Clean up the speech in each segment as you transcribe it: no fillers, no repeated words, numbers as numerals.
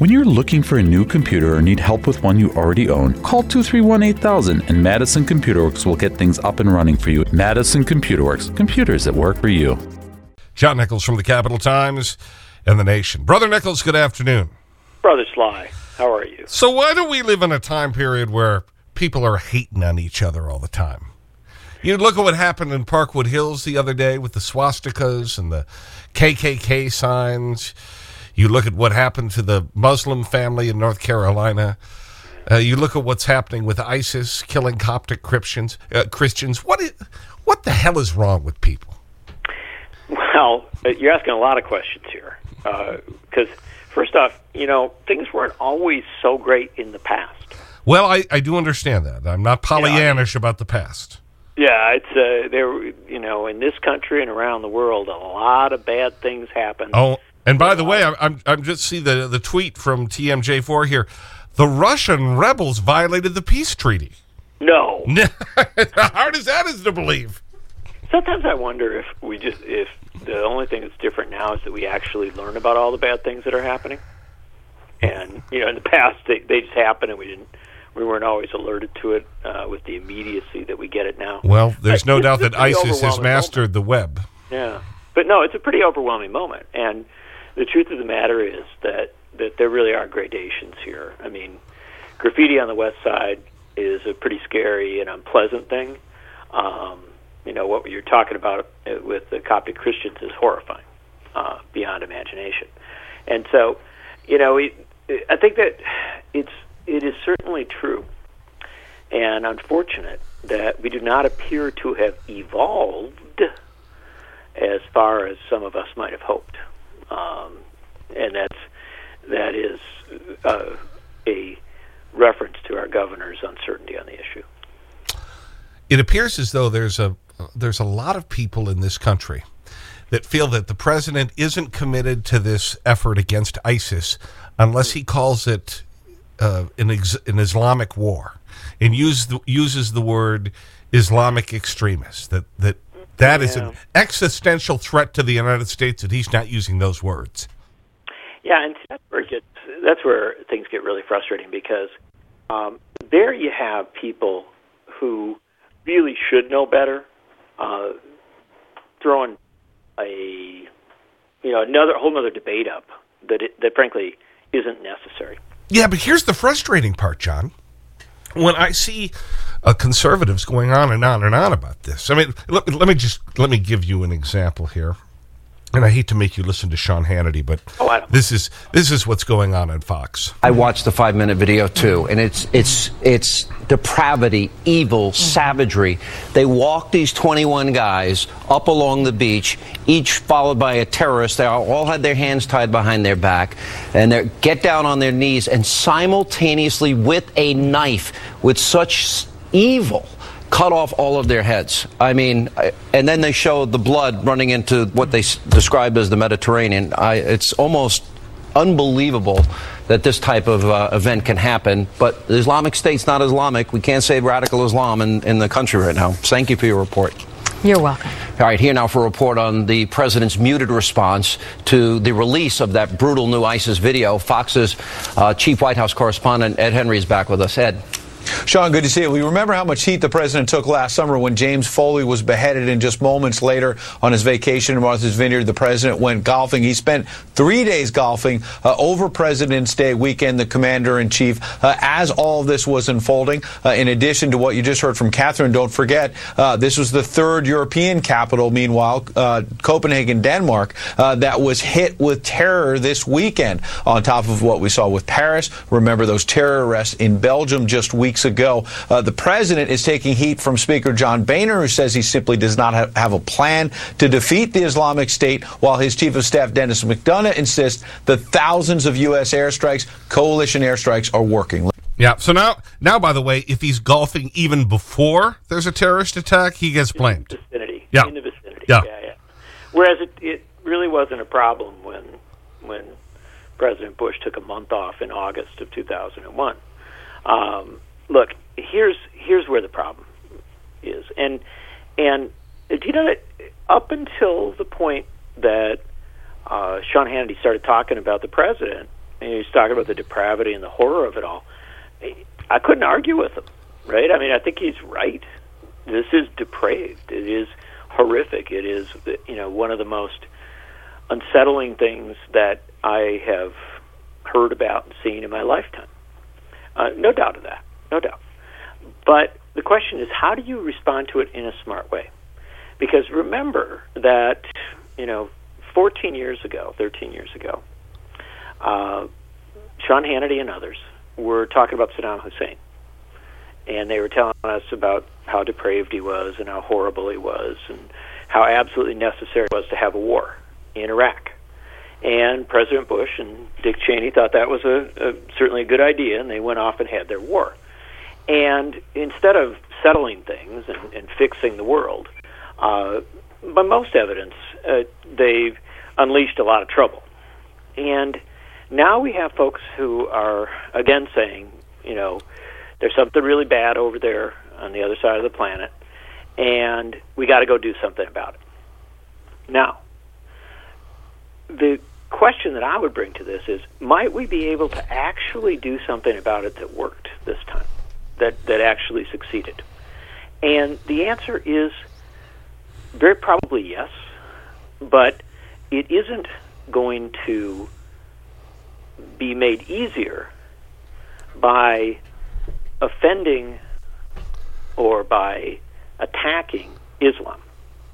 When you're looking for a new computer or need help with one you already own, call 231-8000 and Madison Computer Works will get things up and running for you. Madison Computer Works, computers that work for you. John Nichols from the Capital Times and The Nation. Brother Nichols, good afternoon. Brother Sly, how are you? So why do we live in a time period where people are hating on each other all the time? You look at what happened in Parkwood Hills the other day with the swastikas and the KKK signs. You look at what happened to the Muslim family in North Carolina. You look at what's happening with ISIS killing Coptic Christians. What the hell is wrong with people? Well, you're asking a lot of questions here. Because, first off, things weren't always so great in the past. Well, I do understand that. I'm not Pollyannish about the past. Yeah, it's in this country and around the world, a lot of bad things happen. Oh, and by the way, I'm just see the tweet from TMJ4 here. The Russian rebels violated the peace treaty. No. How hard as that is to believe. Sometimes I wonder if the only thing that's different now is that we actually learn about all the bad things that are happening. And in the past they just happened and we weren't always alerted to it with the immediacy that we get it now. Well, there's no doubt that ISIS has mastered the web. Yeah. But no, it's a pretty overwhelming moment. And the truth of the matter is that there really are gradations here. I mean, graffiti on the West Side is a pretty scary and unpleasant thing. What you're talking about with the Coptic Christians is horrifying, beyond imagination. And so, I think that it is certainly true and unfortunate that we do not appear to have evolved as far as some of us might have hoped. And that is a reference to our governor's uncertainty on the issue. It appears as though there's a lot of people in this country that feel that the president isn't committed to this effort against ISIS unless he calls it an Islamic war and uses the word Islamic extremist, that is an existential threat to the United States, that he's not using those words. Yeah, and that's where things get really frustrating, because there you have people who really should know better, throwing a whole other debate up that frankly isn't necessary. Yeah, but here's the frustrating part, John. When I see conservatives going on and on and on about this, I mean, let me give you an example here. And I hate to make you listen to Sean Hannity, but this is what's going on Fox. I watched the 5-minute video too, and it's depravity, evil, savagery. They walk these 21 guys up along the beach, each followed by a terrorist. They all had their hands tied behind their back, and they get down on their knees and simultaneously with a knife, with such evil, cut off all of their heads. I mean, and then they show the blood running into what they described as the Mediterranean. It's almost unbelievable that this type of event can happen. But the Islamic State's not Islamic. We can't say radical Islam in the country right now. Thank you for your report. You're welcome. All right, here now for a report on the president's muted response to the release of that brutal new ISIS video. Fox's chief White House correspondent, Ed Henry, is back with us. Ed. Sean, good to see you. We remember how much heat the president took last summer when James Foley was beheaded, and just moments later on his vacation in Martha's Vineyard, the president went golfing. He spent 3 days golfing over President's Day weekend, the commander-in-chief, as all of this was unfolding. In addition to what you just heard from Catherine, don't forget, this was the third European capital, meanwhile, Copenhagen, Denmark, that was hit with terror this weekend, on top of what we saw with Paris. Remember those terror arrests in Belgium just weeks ago. The president is taking heat from Speaker John Boehner, who says he simply does not have a plan to defeat the Islamic State, while his chief of staff, Dennis McDonough, insists that thousands of U.S. airstrikes, coalition airstrikes, are working. Yeah, so now, by the way, if he's golfing even before there's a terrorist attack, he gets blamed. In the vicinity. Yeah. In the vicinity. Yeah. Yeah. Whereas it really wasn't a problem when President Bush took a month off in August of 2001. Look, here's where the problem is, and do you know that up until the point that Sean Hannity started talking about the president, he's talking about the depravity and the horror of it all. I couldn't argue with him, right? I mean, I think he's right. This is depraved. It is horrific. It is, one of the most unsettling things that I have heard about and seen in my lifetime. No doubt of that. No doubt. But the question is, how do you respond to it in a smart way? Because remember that, 13 years ago, Sean Hannity and others were talking about Saddam Hussein. And they were telling us about how depraved he was and how horrible he was and how absolutely necessary it was to have a war in Iraq. And President Bush and Dick Cheney thought that was certainly a good idea, and they went off and had their war. And instead of settling things and fixing the world, by most evidence, they've unleashed a lot of trouble. And now we have folks who are, again, saying, there's something really bad over there on the other side of the planet, and we got to go do something about it. Now, the question that I would bring to this is, might we be able to actually do something about it that worked this time, that actually succeeded? And the answer is very probably yes, but it isn't going to be made easier by offending or by attacking Islam,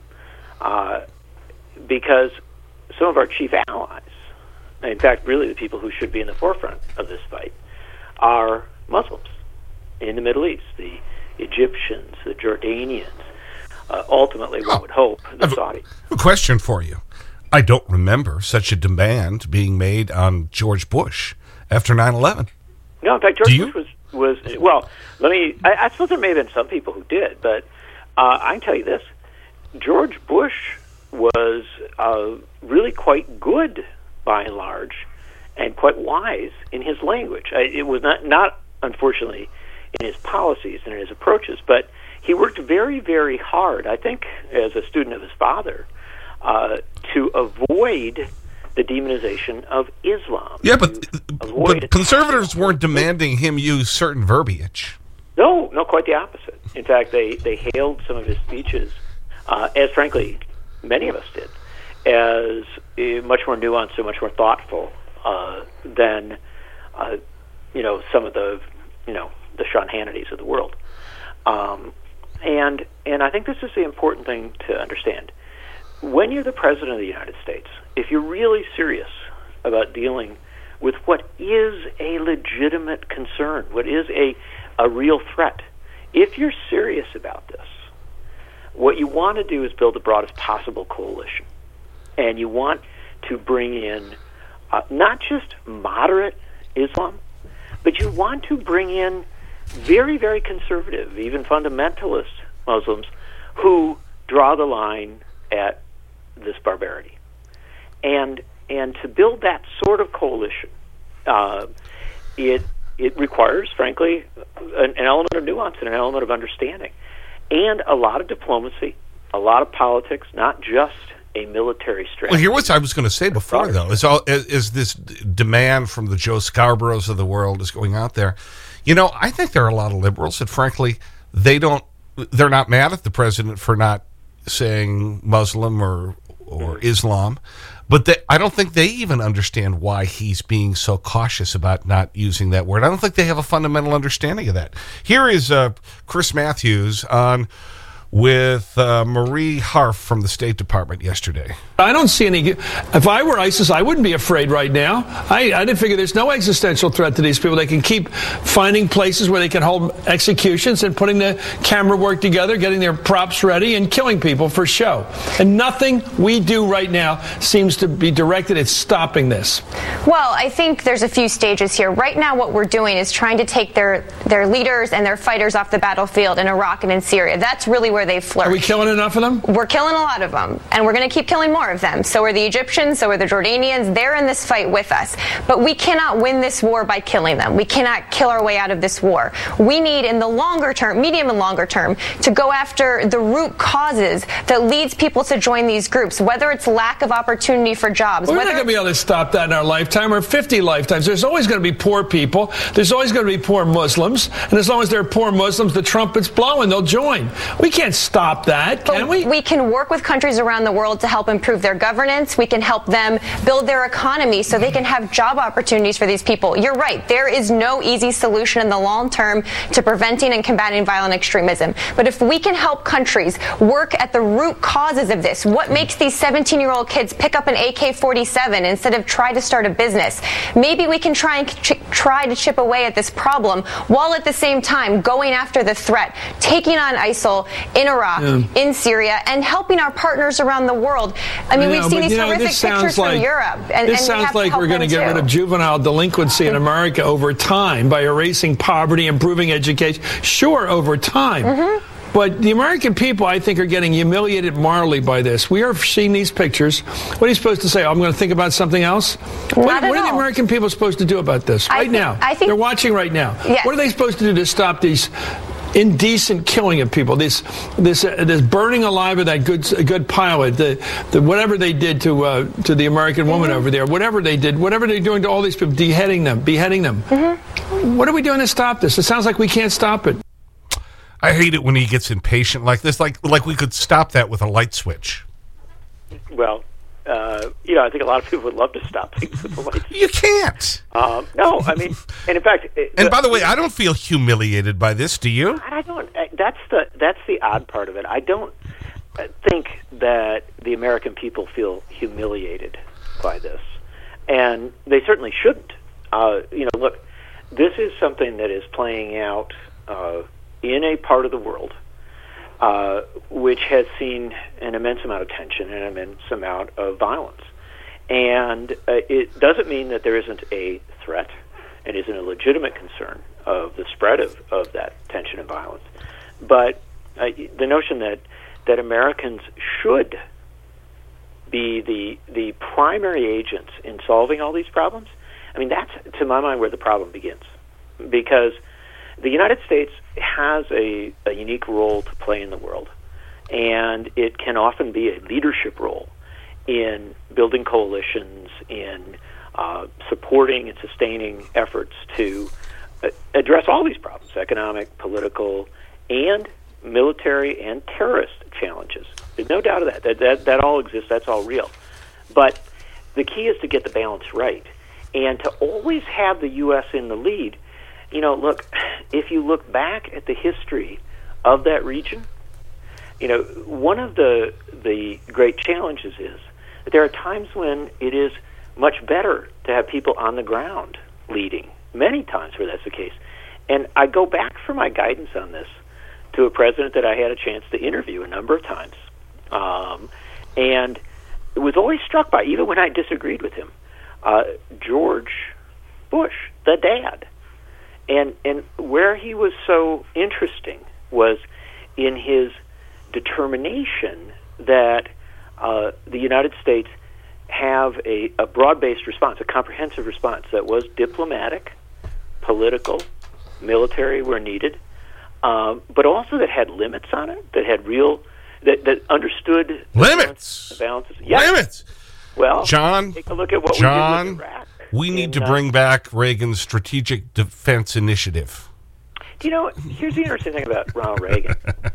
because some of our chief allies, in fact, really the people who should be in the forefront of this fight, are Muslims in the Middle East, the Egyptians, the Jordanians, ultimately, one would hope, the Saudis. I have a question for you. I don't remember such a demand being made on George Bush after 9/11. No, in fact, George Bush was well, I suppose there may have been some people who did, but I can tell you this. George Bush was really quite good, by and large, and quite wise in his language. It was not, unfortunately, in his policies and in his approaches, but he worked very, very hard, I think, as a student of his father, to avoid the demonization of Islam. Yeah, but conservatives weren't demanding him use certain verbiage. No, quite the opposite. In fact, they hailed some of his speeches, as frankly many of us did, as much more nuanced and much more thoughtful than some of the Sean Hannitys of the world. And I think this is the important thing to understand. When you're the President of the United States, if you're really serious about dealing with what is a legitimate concern, what is a real threat, if you're serious about this, what you want to do is build the broadest possible coalition. And you want to bring in not just moderate Islam, but you want to bring in very, very conservative, even fundamentalist Muslims who draw the line at this barbarity. And to build that sort of coalition, it requires, frankly, an element of nuance and an element of understanding, and a lot of diplomacy, a lot of politics, not just a military strategy. Well, here what I was going to say before, though, is this demand from the Joe Scarboroughs of the world is going out there. I think there are a lot of liberals that, frankly, they're not mad at the president for not saying Muslim or Islam, but I don't think they even understand why he's being so cautious about not using that word. I don't think they have a fundamental understanding of that. Here is Chris Matthews on with Marie Harf from the State Department yesterday. I don't see any. If I were ISIS, I wouldn't be afraid right now. I didn't figure there's no existential threat to these people. They can keep finding places where they can hold executions and putting the camera work together, getting their props ready, and killing people for show. And nothing we do right now seems to be directed at stopping this. Well, I think there's a few stages here. Right now what we're doing is trying to take their leaders and their fighters off the battlefield in Iraq and in Syria. That's really where they flourish. Are we killing enough of them? We're killing a lot of them, and we're going to keep killing more of them. So are the Egyptians, so are the Jordanians. They're in this fight with us. But we cannot win this war by killing them. We cannot kill our way out of this war. We need, in the longer term, medium and longer term, to go after the root causes that leads people to join these groups, whether it's lack of opportunity for jobs. We're not going to be able to stop that in our lifetime or 50 lifetimes. There's always going to be poor people. There's always going to be poor Muslims. And as long as there are poor Muslims, the trumpet's blowing. They'll join. We can't stop that, can we? We can work with countries around the world to help improve their governance. We can help them build their economy so they can have job opportunities for these people. You're right. There is no easy solution in the long term to preventing and combating violent extremism. But if we can help countries work at the root causes of this, what makes these 17-year-old kids pick up an AK-47 instead of try to start a business? Maybe we can try to chip away at this problem while at the same time going after the threat, taking on ISIL in Iraq, in Syria, and helping our partners around the world. I mean, we've seen these horrific pictures from Europe. This sounds like we're going to get rid of juvenile delinquency in America over time by erasing poverty, improving education. Sure, over time. But the American people, I think, are getting humiliated morally by this. We are seeing these pictures. What are you supposed to say? Oh, I'm going to think about something else? What are the American people supposed to do about this right now? I think they're watching right now. Yes. What are they supposed to do to stop these indecent killing of people? This burning alive of that good pilot, the whatever they did to the American woman over there, whatever they did, whatever they're doing to all these people, beheading them. What are we doing to stop this? It sounds like we can't stop it. I hate it when he gets impatient like this, like we could stop that with a light switch. Well, I think a lot of people would love to stop things with a light switch. You can't. No, I mean, and in fact... And by the way, I don't feel humiliated by this, do you? I don't. That's the odd part of it. I don't think that the American people feel humiliated by this. And they certainly shouldn't. Look, this is something that is playing out... in a part of the world which has seen an immense amount of tension and an immense amount of violence. And it doesn't mean that there isn't a threat and isn't a legitimate concern of the spread of that tension and violence. But the notion that Americans should be the primary agents in solving all these problems, I mean, that's, to my mind, where the problem begins. Because the United States has a unique role to play in the world, and it can often be a leadership role in building coalitions, in supporting and sustaining efforts to address all these problems, economic, political, and military and terrorist challenges. There's no doubt of that all exists, that's all real. But the key is to get the balance right, and to always have the U.S. in the lead. Look, if you look back at the history of that region, one of the great challenges is that there are times when it is much better to have people on the ground leading, many times where that's the case. And I go back for my guidance on this to a president that I had a chance to interview a number of times. And it was always struck by, even when I disagreed with him, George Bush, the dad. And where he was so interesting was in his determination that the United States have a broad-based response, a comprehensive response that was diplomatic, political, military where needed, but also that had limits on it, that had that understood limits. The balances. Yes. Limits. Well, John, take a look at what we did with Iraq. We need to bring back Reagan's Strategic Defense Initiative. Here's the interesting thing about Ronald Reagan.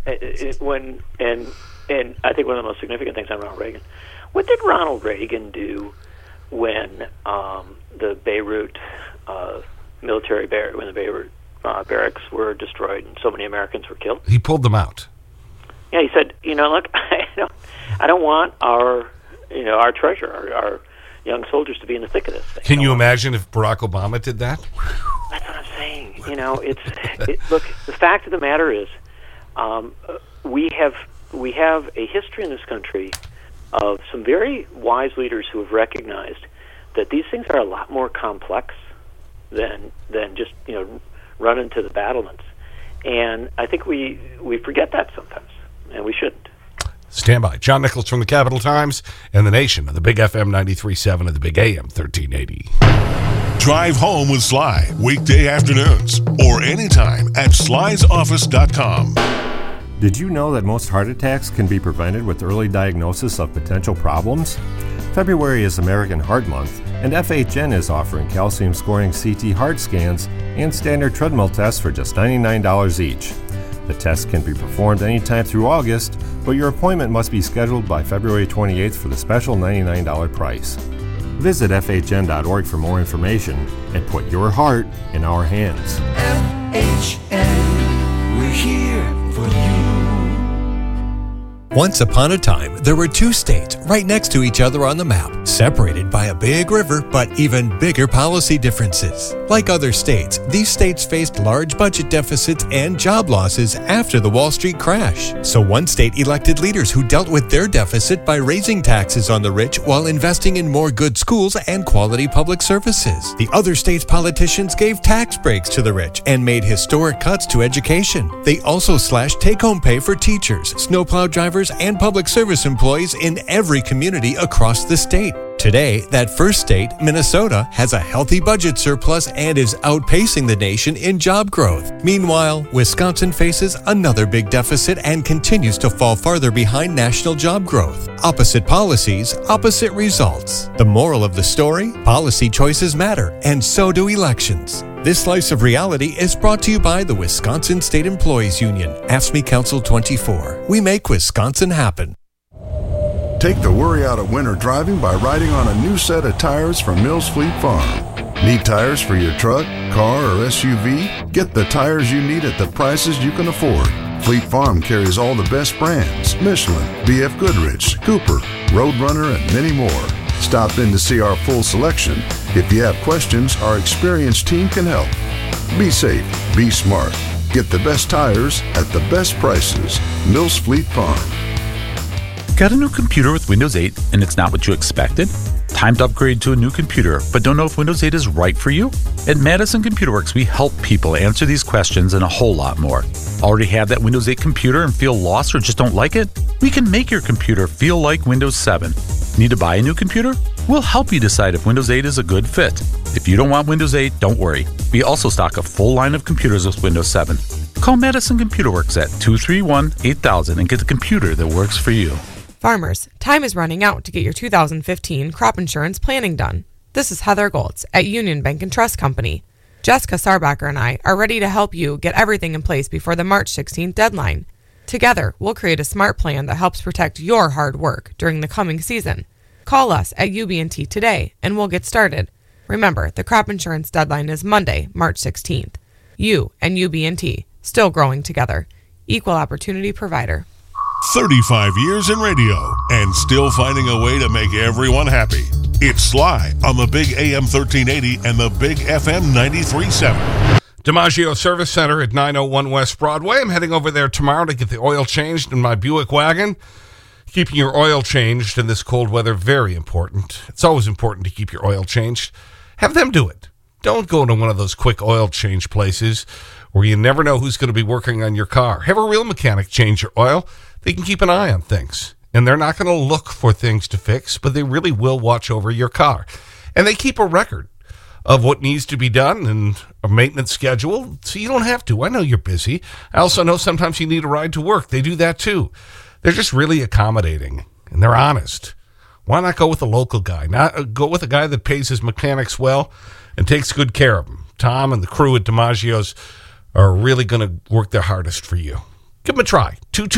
And I think one of the most significant things on Ronald Reagan. What did Ronald Reagan do when the Beirut military when the Beirut barracks were destroyed and so many Americans were killed? He pulled them out. Yeah, he said, look, I don't want our treasure, our young soldiers to be in the thick of this thing. Can you imagine if Barack Obama did that? That's what I'm saying. Look, the fact of the matter is, we have a history in this country of some very wise leaders who have recognized that these things are a lot more complex than just run into the battlements. And I think we forget that sometimes. and we shouldn't. Stand by. John Nichols from the Capital Times and The Nation of the Big FM 93.7 and the Big AM 1380. Drive home with Sly, weekday afternoons, or anytime at slysoffice.com. Did you know that most heart attacks can be prevented with early diagnosis of potential problems? February is American Heart Month, and FHN is offering calcium scoring CT heart scans and standard treadmill tests for just $99 each. The tests can be performed anytime through August, but your appointment must be scheduled by February 28th for the special $99 price. Visit FHN.org for more information and put your heart in our hands. FHN, we're here for you. Once upon a time, there were two states right next to each other on the map, separated by a big river, but even bigger policy differences. Like other states, these states faced large budget deficits and job losses after the Wall Street crash. So one state elected leaders who dealt with their deficit by raising taxes on the rich while investing in more good schools and quality public services. The other state's politicians gave tax breaks to the rich and made historic cuts to education. They also slashed take-home pay for teachers, snowplow drivers, and public service employees in every community across the state. Today, that first state, Minnesota, has a healthy budget surplus and is outpacing the nation in job growth. Meanwhile, Wisconsin faces another big deficit and continues to fall farther behind national job growth. Opposite policies, opposite results. The moral of the story? Policy choices matter, and so do elections. This slice of reality is brought to you by the Wisconsin State Employees Union, AFSCME Council 24. We make Wisconsin happen. Take the worry out of winter driving by riding on a new set of tires from Mills Fleet Farm. Need tires for your truck, car, or SUV? Get the tires you need at the prices you can afford. Fleet Farm carries all the best brands: Michelin, BF Goodrich, Cooper, Roadrunner, and many more. Stop in to see our full selection. If you have questions, our experienced team can help. Be safe, be smart. Get the best tires at the best prices. Mills Fleet Farm. Got a new computer with Windows 8 and it's not what you expected? Time to upgrade to a new computer, but don't know if Windows 8 is right for you? At Madison Computer Works, we help people answer these questions and a whole lot more. Already have that Windows 8 computer and feel lost or just don't like it? We can make your computer feel like Windows 7. Need to buy a new computer? We'll help you decide if Windows 8 is a good fit. If you don't want Windows 8, don't worry. We also stock a full line of computers with Windows 7. Call Madison Computer Works at 231-8000 and get the computer that works for you. Farmers, time is running out to get your 2015 crop insurance planning done. This is Heather Goltz at Union Bank and Trust Company. Jessica Sarbacher and I are ready to help you get everything in place before the March 16th deadline. Together, we'll create a smart plan that helps protect your hard work during the coming season. Call us at UB&T today and we'll get started. Remember, the crop insurance deadline is Monday, March 16th. You and UB&T, still growing together. Equal Opportunity Provider. 35 years in radio and still finding a way to make everyone happy. It's Sly on the Big AM 1380 and the Big FM 93.7. DiMaggio Service Center at 901 West Broadway. I'm heading over there tomorrow to get the oil changed in my Buick wagon. Keeping your oil changed in this cold weather, very important. It's always important to keep your oil changed. Have them do it. Don't go to one of those quick oil change places where you never know who's going to be working on your car. Have a real mechanic change your oil. They can keep an eye on things. And they're not going to look for things to fix, but they really will watch over your car. And they keep a record of what needs to be done and a maintenance schedule, so you don't have to. I know you're busy. I also know sometimes you need a ride to work. They do that too. They're just really accommodating, and they're honest. Why not go with a local guy? Go with a guy that pays his mechanics well and takes good care of them. Tom and the crew at DiMaggio's are really going to work their hardest for you. Give them a try.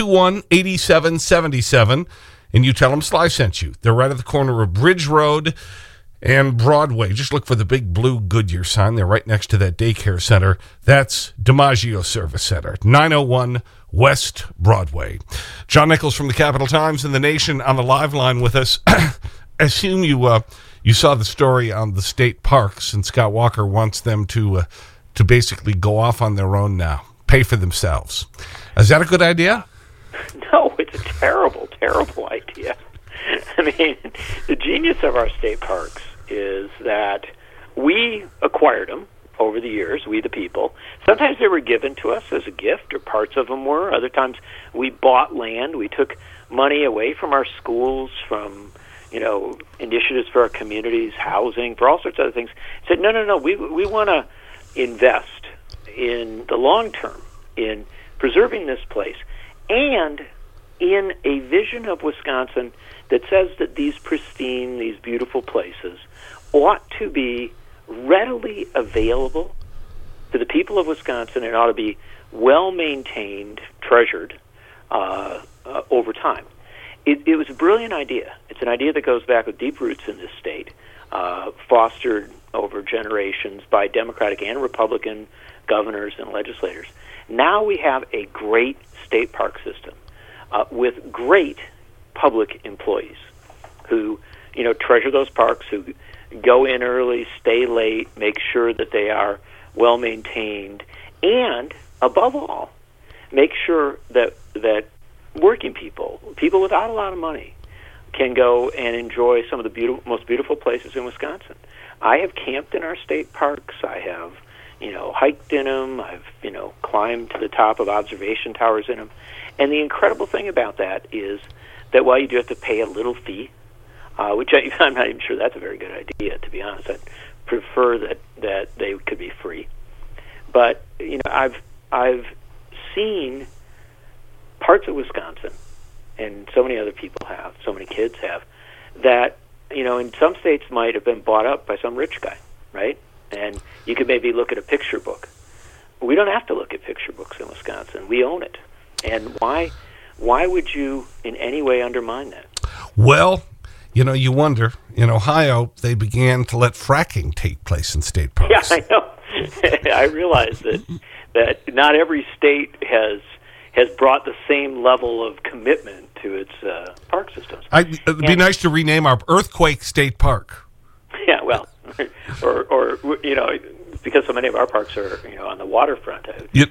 221-8777, and you tell them Sly sent you. They're right at the corner of Bridge Road and Broadway. Just look for the big blue Goodyear sign. They're right next to that daycare center. That's DiMaggio Service Center, 901 West Broadway. John Nichols from the Capital Times and The Nation on the live line with us. I assume you saw the story on the state parks, and Scott Walker wants them to basically go off on their own now, pay for themselves. Is that a good idea? No, it's a terrible, terrible idea. I mean, the genius of our state parks is that we acquired them over the years, we the people. Sometimes they were given to us as a gift, or parts of them were. Other times we bought land. We took money away from our schools, from initiatives for our communities, housing, for all sorts of other things. Said, no, we want to invest in the long term, in preserving this place, and in a vision of Wisconsin that says that these pristine, these beautiful places ought to be readily available to the people of Wisconsin and ought to be well maintained, treasured over time. It was a brilliant idea. It's an idea that goes back with deep roots in this state, fostered over generations by Democratic and Republican governors and legislators. Now we have a great state park system with great public employees who, treasure those parks, who go in early, stay late, make sure that they are well maintained, and above all, make sure that working people without a lot of money, can go and enjoy some of the most beautiful places in Wisconsin. I have camped in our state parks. I have, hiked in them. I've, climbed to the top of observation towers in them. And the incredible thing about that is that while you do have to pay a little fee, which I'm not even sure that's a very good idea, to be honest. I'd prefer that they could be free. But I've seen parts of Wisconsin, and so many other people have, so many kids have, that in some states might have been bought up by some rich guy, right? And you could maybe look at a picture book. We don't have to look at picture books in Wisconsin. We own it. And why would you in any way undermine that? Well, you wonder. In Ohio, they began to let fracking take place in state parks. Yeah, I know. I realize that not every state has brought the same level of commitment to its park systems. It'd be nice to rename our Earthquake State Park. Yeah, well, or because so many of our parks are on the waterfront.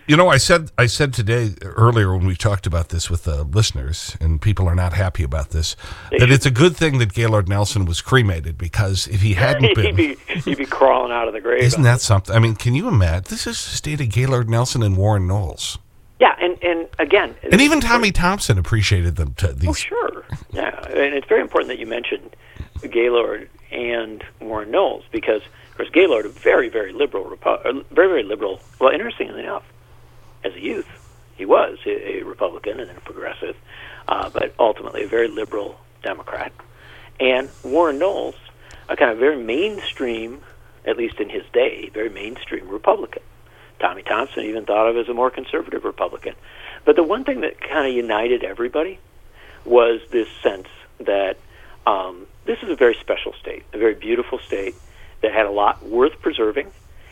I said today earlier when we talked about this with the listeners, and people are not happy about this, that it's a good thing that Gaylord Nelson was cremated, because if he hadn't been, he'd be crawling out of the grave. Isn't that something? I mean, can you imagine? This is the state of Gaylord Nelson and Warren Knowles. Yeah, and again, and even Tommy Thompson appreciated them. Oh, sure. Yeah, and it's very important that you mentioned Gaylord and Warren Knowles, because, of course, Gaylord, a very, very liberal, very liberal. Well, interestingly enough, as a youth, he was a Republican and then a progressive, but ultimately a very liberal Democrat. And Warren Knowles, a kind of very mainstream, at least in his day, very mainstream Republican. Tommy Thompson even thought of as a more conservative Republican. But the one thing that kind of united everybody was this sense that this is a very special state, a very beautiful state that had a lot worth preserving,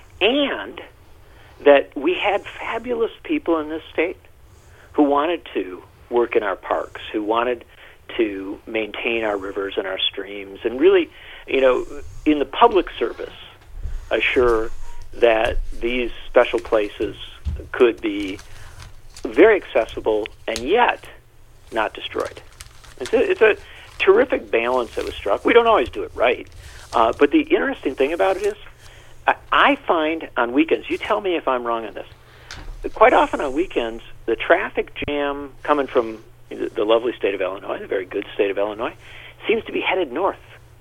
and that we had fabulous people in this state who wanted to work in our parks, who wanted to maintain our rivers and our streams, and really, in the public service, assure that these special places could be very accessible and yet not destroyed. It's a terrific balance that was struck. We don't always do it right, but the interesting thing about it is I find on weekends, you tell me if I'm wrong on this, quite often on weekends, the traffic jam coming from the lovely state of Illinois, the very good state of Illinois, seems to be headed north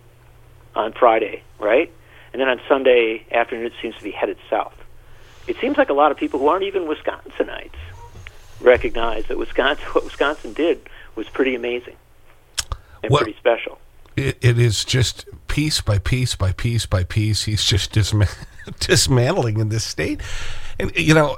on Friday, right? And then on Sunday afternoon, it seems to be headed south. It seems like a lot of people who aren't even Wisconsinites recognize that what Wisconsin did was pretty amazing and pretty special. It is just piece by piece by piece by piece. He's just dismantling in this state. And,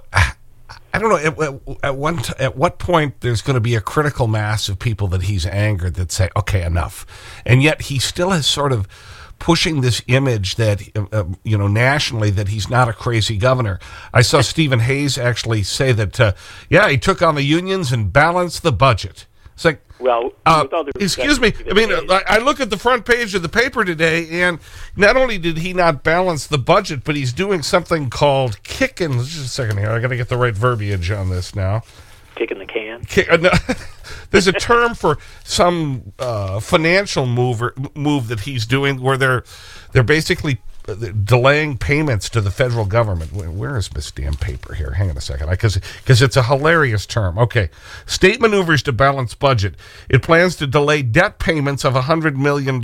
I don't know, at what point there's going to be a critical mass of people that he's angered that say, okay, enough. And yet he still is sort of pushing this image that, nationally, that he's not a crazy governor. I saw Stephen Hayes actually say that, he took on the unions and balanced the budget. It's like, well, excuse me. I mean, I look at the front page of the paper today, and not only did he not balance the budget, but he's doing something called kicking. Just a second here. I got to get the right verbiage on this now. Kicking the can? No, there's a term for some financial move that he's doing where they're basically delaying payments to the federal government. Where is this damn paper here? Hang on a second. Because it's a hilarious term. Okay. State maneuvers to balance budget. It plans to delay debt payments of $100 million.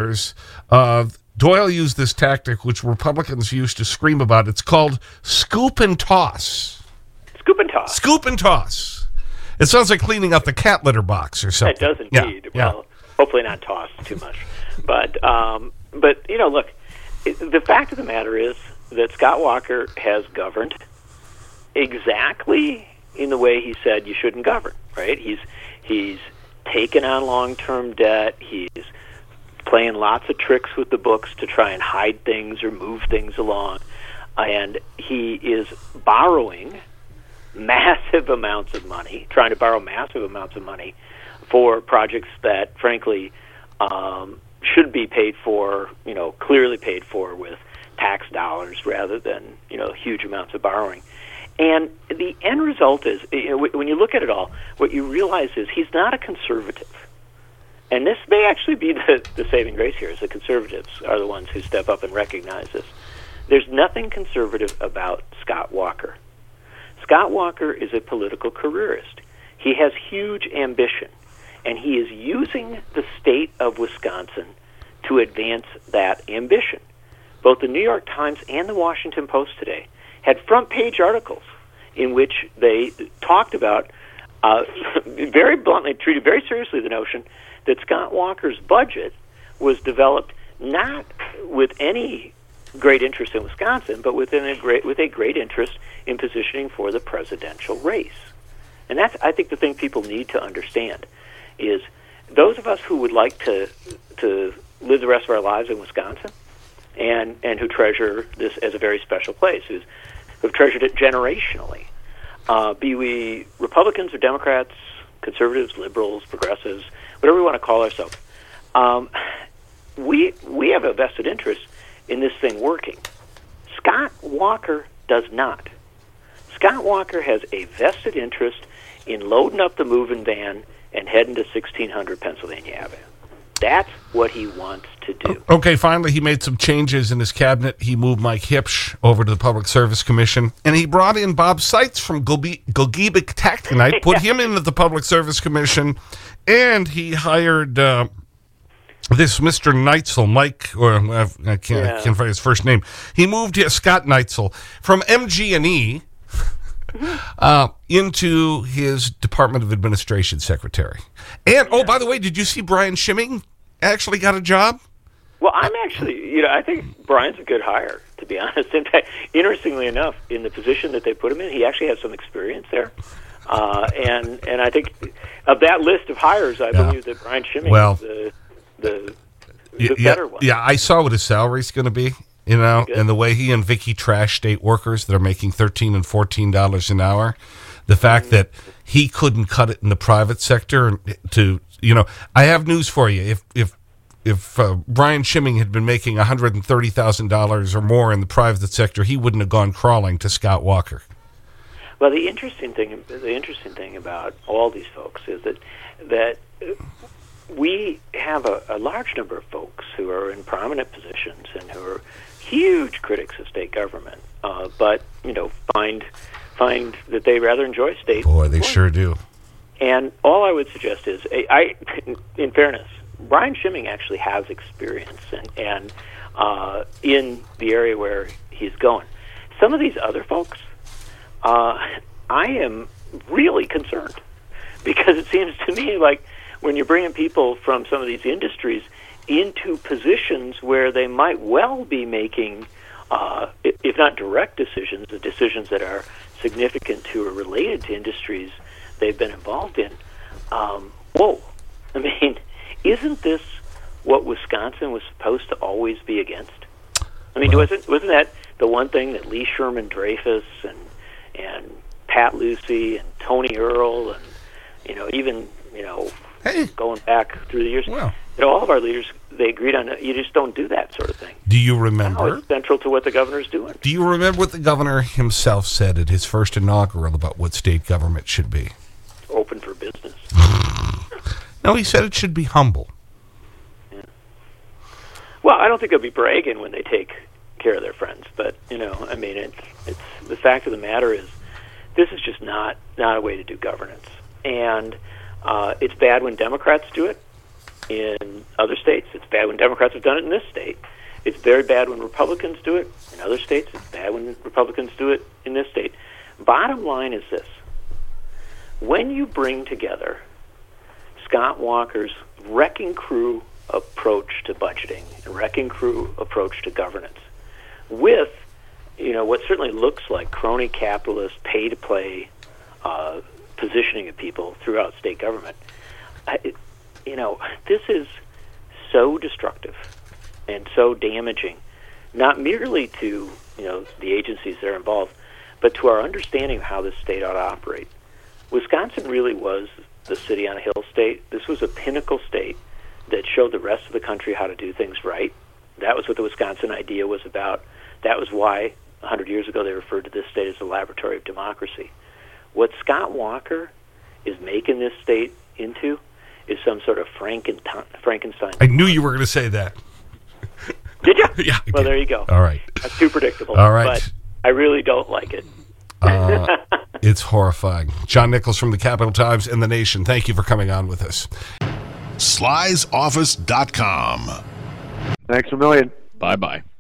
Doyle used this tactic, which Republicans used to scream about. It's called scoop and toss. Scoop and toss. Scoop and toss. It sounds like cleaning out the cat litter box or something. It does indeed. Yeah. Well, hopefully not tossed too much. But you know, look, the fact of the matter is that Scott Walker has governed exactly in the way he said you shouldn't govern, right? He's taken on long-term debt. He's playing lots of tricks with the books to try and hide things or move things along. And he is borrowing massive amounts of money, trying to borrow massive amounts of money for projects that, frankly, should be paid for, you know, clearly paid for with tax dollars rather than, you know, huge amounts of borrowing. And the end result is, you know, when you look at it all, what you realize is he's not a conservative. And this may actually be the saving grace here, is the conservatives are the ones who step up and recognize this. There's nothing conservative about Scott Walker. Scott Walker is a political careerist. He has huge ambition, and he is using the state of Wisconsin to advance that ambition. Both the New York Times and the Washington Post today had front-page articles in which they talked about, very bluntly, treated very seriously the notion that Scott Walker's budget was developed not with any great interest in Wisconsin, but with a great interest in positioning for the presidential race. And that's, I think, the thing people need to understand is those of us who would like to live the rest of our lives in Wisconsin and who treasure this as a very special place, who've treasured it generationally, be we Republicans or Democrats, conservatives, liberals, progressives, whatever we want to call ourselves, we have a vested interest in this thing working. Scott Walker does not. Scott Walker has a vested interest in loading up the moving van and heading to 1600 Pennsylvania Avenue. That's what he wants to do. Okay, finally, he made some changes in his cabinet. He moved Mike Hipsch over to the Public Service Commission, and he brought in Bob Seitz from Gogebic Taconite, put him into the Public Service Commission, and he hired this Mr. Neitzel, Mike, or I can't find his first name. He moved Scott Neitzel from MG&E into his Department of Administration secretary. And, oh, by the way, did you see Brian Schimming actually got a job? Well, I'm actually, you know, I think Brian's a good hire, to be honest. In fact, interestingly enough, in the position that they put him in, he actually has some experience there. And I think of that list of hires, I believe that Brian Schimming is the better one. Yeah, I saw what his salary's going to be, you know, and the way he and Vicky trash state workers that are making $13 and $14 an hour. The fact that he couldn't cut it in the private sector to, you know, I have news for you. If Brian Schimming had been making $130,000 or more in the private sector, he wouldn't have gone crawling to Scott Walker. Well, the interesting thing about all these folks is that we have a large number of folks who are in prominent positions and who are huge critics of state government, but you know find that they rather enjoy state. Boy, they sure do. And all I would suggest is, in fairness, Brian Schimming actually has experience and in the area where he's going. Some of these other folks, I am really concerned because it seems to me like when you're bringing people from some of these industries into positions where they might well be making, if not direct decisions, the decisions that are significant to or related to industries they've been involved in. Whoa. I mean, isn't this what Wisconsin was supposed to always be against? I mean, wasn't that the one thing that Lee Sherman Dreyfus and Pat Lucy and Tony Earl and, you know, even, you know, going back through the years, you know, all of our leaders, they agreed on it. You just don't do that sort of thing. Do you remember? Now it's central to what the governor's doing. Do you remember what the governor himself said at his first inaugural about what state government should be? Open for business. No, he said it should be humble. Yeah. Well, I don't think they'll be bragging when they take care of their friends. But, I mean, it's the fact of the matter is this is just not a way to do governance. And it's bad when Democrats do it in other states. It's bad when Democrats have done it in this state. It's very bad when Republicans do it in other states. It's bad when Republicans do it in this state. Bottom line is this. When you bring together Scott Walker's wrecking crew approach to budgeting and wrecking crew approach to governance with, what certainly looks like crony capitalist, pay-to-play positioning of people throughout state government, this is so destructive and so damaging, not merely to, the agencies that are involved, but to our understanding of how this state ought to operate. Wisconsin really was the city on a hill state. This was a pinnacle state that showed the rest of the country how to do things right. That was what the Wisconsin idea was about. That was why 100 years ago they referred to this state as the laboratory of democracy. What Scott Walker is making this state into is some sort of Frankenstein. I knew you were going to say that. Did you? Yeah. Well, there you go. All right. That's too predictable. All right. But I really don't like it. It's horrifying. John Nichols from the Capital Times and The Nation, thank you for coming on with us. Sly'sOffice.com. Thanks a million. Bye-bye.